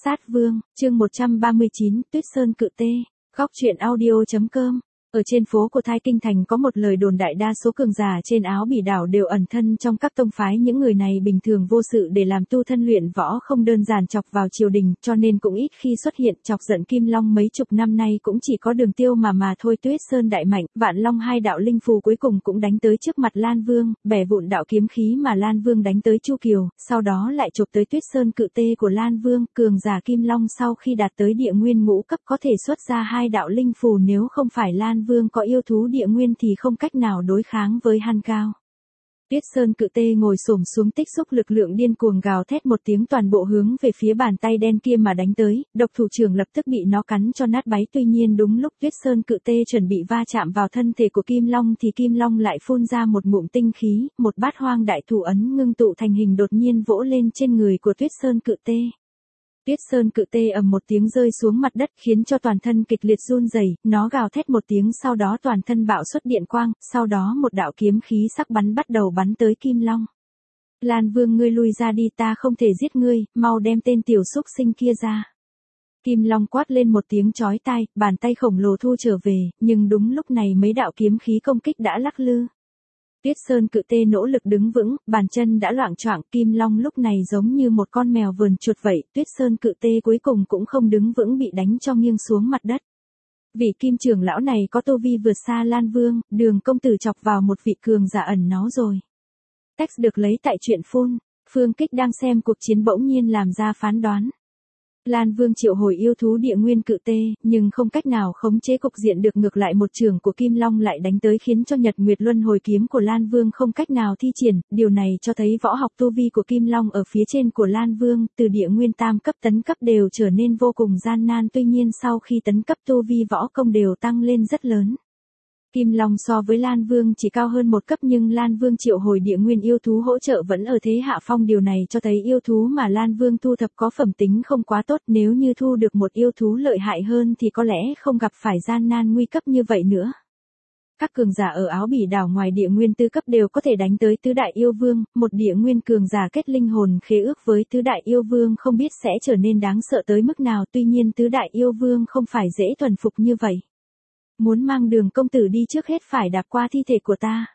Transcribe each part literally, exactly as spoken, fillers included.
Sát Vương, chương một trăm ba mươi chín, Tuyết Sơn Cự Tê, góc truyện audio chấm com. Ở trên phố của Thái Kinh Thành có một lời đồn đại đa số cường giả trên Áo Bỉ đảo đều ẩn thân trong các tông phái, những người này bình thường vô sự để làm tu thân luyện võ, không đơn giản chọc vào triều đình, cho nên cũng ít khi xuất hiện. Chọc giận Kim Long mấy chục năm nay cũng chỉ có Đường Tiêu mà mà thôi. Tuyết Sơn đại mạnh, Vạn Long hai đạo linh phù cuối cùng cũng đánh tới trước mặt Lan Vương, bẻ vụn đạo kiếm khí mà Lan Vương đánh tới Chu Kiều, sau đó lại chụp tới Tuyết Sơn Cự Tê của Lan Vương. Cường giả Kim Long sau khi đạt tới địa nguyên ngũ cấp có thể xuất ra hai đạo linh phù, nếu không phải Lan Vương có yêu thú địa nguyên thì không cách nào đối kháng với hắn cao. Tuyết Sơn Cự Tê ngồi xổm xuống tích xúc lực lượng điên cuồng gào thét một tiếng, toàn bộ hướng về phía bàn tay đen kia mà đánh tới. Độc thủ trưởng lập tức bị nó cắn cho nát bấy. Tuy nhiên đúng lúc Tuyết Sơn Cự Tê chuẩn bị va chạm vào thân thể của Kim Long thì Kim Long lại phun ra một ngụm tinh khí, một bát hoang đại thủ ấn ngưng tụ thành hình đột nhiên vỗ lên trên người của Tuyết Sơn Cự Tê. Tuyết Sơn Cự Tê ầm một tiếng rơi xuống mặt đất, khiến cho toàn thân kịch liệt run rẩy, nó gào thét một tiếng, sau đó toàn thân bạo xuất điện quang, sau đó một đạo kiếm khí sắc bắn bắt đầu bắn tới Kim Long. Lan Vương, ngươi lui ra đi, ta không thể giết ngươi, mau đem tên tiểu súc sinh kia ra. Kim Long quát lên một tiếng chói tai, bàn tay khổng lồ thu trở về, nhưng đúng lúc này mấy đạo kiếm khí công kích đã lắc lư. Tuyết Sơn Cự Tê nỗ lực đứng vững, bàn chân đã loạng choạng, Kim Long lúc này giống như một con mèo vườn chuột vậy. Tuyết Sơn Cự Tê cuối cùng cũng không đứng vững, bị đánh cho nghiêng xuống mặt đất. Vị Kim trưởng lão này có tu vi vượt xa Lan Vương, Đường công tử chọc vào một vị cường giả ẩn náu rồi. Text được lấy tại truyện phun. Phương Kích đang xem cuộc chiến bỗng nhiên làm ra phán đoán. Lan Vương triệu hồi yêu thú địa nguyên Cự Tê, nhưng không cách nào khống chế cục diện được, ngược lại một chưởng của Kim Long lại đánh tới, khiến cho Nhật Nguyệt Luân Hồi kiếm của Lan Vương không cách nào thi triển. Điều này cho thấy võ học tu vi của Kim Long ở phía trên của Lan Vương, từ địa nguyên tam cấp tấn cấp đều trở nên vô cùng gian nan, tuy nhiên sau khi tấn cấp tu vi võ công đều tăng lên rất lớn. Kim Long so với Lan Vương chỉ cao hơn một cấp, nhưng Lan Vương triệu hồi địa nguyên yêu thú hỗ trợ vẫn ở thế hạ phong, điều này cho thấy yêu thú mà Lan Vương thu thập có phẩm tính không quá tốt, nếu như thu được một yêu thú lợi hại hơn thì có lẽ không gặp phải gian nan nguy cấp như vậy nữa. Các cường giả ở Áo Bỉ đảo ngoài địa nguyên tứ cấp đều có thể đánh tới tứ đại yêu vương, một địa nguyên cường giả kết linh hồn khế ước với tứ đại yêu vương không biết sẽ trở nên đáng sợ tới mức nào, tuy nhiên tứ đại yêu vương không phải dễ thuần phục như vậy. Muốn mang Đường công tử đi trước hết phải đạp qua thi thể của ta.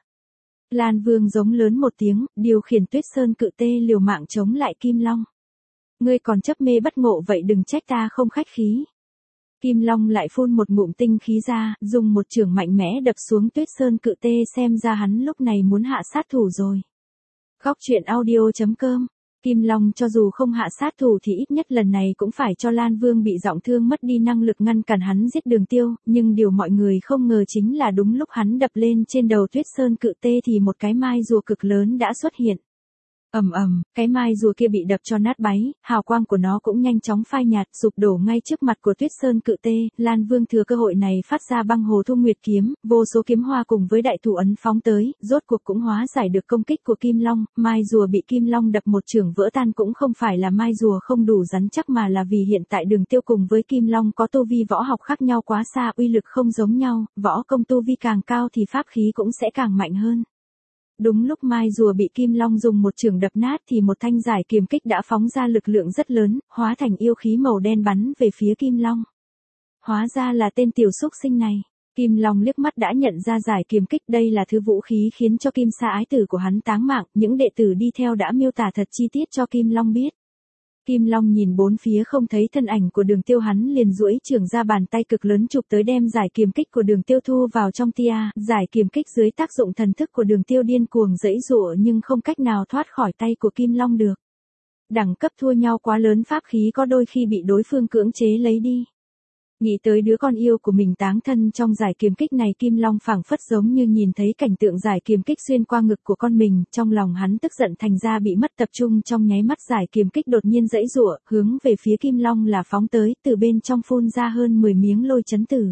Lan Vương giống lớn một tiếng, điều khiển Tuyết Sơn Cự Tê liều mạng chống lại Kim Long. Ngươi còn chấp mê bất ngộ vậy, đừng trách ta không khách khí. Kim Long lại phun một ngụm tinh khí ra, dùng một chưởng mạnh mẽ đập xuống Tuyết Sơn Cự Tê, xem ra hắn lúc này muốn hạ sát thủ rồi. Góc truyện audio chấm com. Kim Long cho dù không hạ sát thủ thì ít nhất lần này cũng phải cho Lan Vương bị trọng thương mất đi năng lực ngăn cản hắn giết Đường Tiêu, nhưng điều mọi người không ngờ chính là đúng lúc hắn đập lên trên đầu Tuyết Sơn Cự Tê thì một cái mai rùa cực lớn đã xuất hiện. Ầm ầm, cái mai rùa kia bị đập cho nát bấy, hào quang của nó cũng nhanh chóng phai nhạt, sụp đổ ngay trước mặt của Tuyết Sơn Cự Tê. Lan Vương thừa cơ hội này phát ra Băng Hồ Thu Nguyệt kiếm, vô số kiếm hoa cùng với đại thủ ấn phóng tới, rốt cuộc cũng hóa giải được công kích của Kim Long. Mai rùa bị Kim Long đập một chưởng vỡ tan cũng không phải là mai rùa không đủ rắn chắc, mà là vì hiện tại Đường Tiêu cùng với Kim Long có tu vi võ học khác nhau quá xa, uy lực không giống nhau, võ công tu vi càng cao thì pháp khí cũng sẽ càng mạnh hơn. Đúng lúc mai rùa bị Kim Long dùng một chưởng đập nát thì một thanh giải kiềm kích đã phóng ra lực lượng rất lớn, hóa thành yêu khí màu đen bắn về phía Kim Long. Hóa ra là tên tiểu súc sinh này. Kim Long liếc mắt đã nhận ra giải kiềm kích, đây là thứ vũ khí khiến cho Kim Sa ái tử của hắn táng mạng, những đệ tử đi theo đã miêu tả thật chi tiết cho Kim Long biết. Kim Long nhìn bốn phía không thấy thân ảnh của Đường Tiêu, hắn liền duỗi chưởng ra, bàn tay cực lớn chụp tới đem giải kiềm kích của Đường Tiêu thu vào trong tia. Giải kiềm kích dưới tác dụng thần thức của Đường Tiêu điên cuồng giãy giụa nhưng không cách nào thoát khỏi tay của Kim Long được. Đẳng cấp thua nhau quá lớn, pháp khí có đôi khi bị đối phương cưỡng chế lấy đi. Nghĩ tới đứa con yêu của mình táng thân trong giải kiềm kích này, Kim Long phảng phất giống như nhìn thấy cảnh tượng giải kiềm kích xuyên qua ngực của con mình, trong lòng hắn tức giận thành ra bị mất tập trung, trong nháy mắt giải kiềm kích đột nhiên giãy giụa, hướng về phía Kim Long là phóng tới, từ bên trong phun ra hơn mười miếng lôi chấn tử.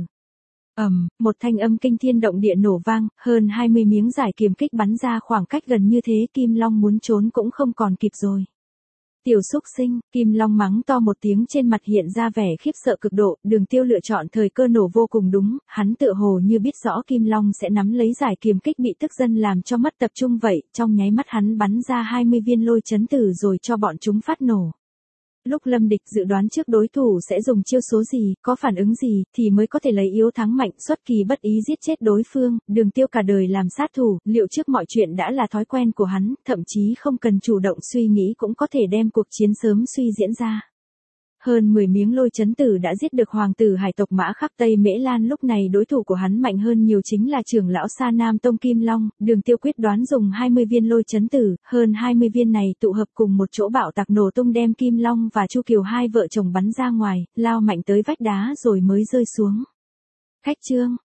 Ầm, um, một thanh âm kinh thiên động địa nổ vang, hơn hai mươi miếng giải kiềm kích bắn ra khoảng cách gần như thế, Kim Long muốn trốn cũng không còn kịp rồi. Tiểu xúc sinh, Kim Long mắng to một tiếng, trên mặt hiện ra vẻ khiếp sợ cực độ. Đường Tiêu lựa chọn thời cơ nổ vô cùng đúng, hắn tựa hồ như biết rõ Kim Long sẽ nắm lấy giải kiềm kích bị tức dân làm cho mất tập trung vậy, trong nháy mắt hắn bắn ra hai mươi viên lôi chấn tử rồi cho bọn chúng phát nổ. Lúc Lâm Địch dự đoán trước đối thủ sẽ dùng chiêu số gì, có phản ứng gì, thì mới có thể lấy yếu thắng mạnh, xuất kỳ bất ý giết chết đối phương. Đường Tiêu cả đời làm sát thủ, liệu trước mọi chuyện đã là thói quen của hắn, thậm chí không cần chủ động suy nghĩ cũng có thể đem cuộc chiến sớm suy diễn ra. Hơn mười miếng lôi chấn tử đã giết được hoàng tử hải tộc Mã Khắc Tây Mễ Lan, lúc này đối thủ của hắn mạnh hơn nhiều chính là trưởng lão Sa Nam Tông Kim Long. Đường Tiêu quyết đoán dùng hai mươi viên lôi chấn tử, hơn hai mươi viên này tụ hợp cùng một chỗ bạo tạc nổ tung đem Kim Long và Chu Kiều hai vợ chồng bắn ra ngoài, lao mạnh tới vách đá rồi mới rơi xuống. Khách trương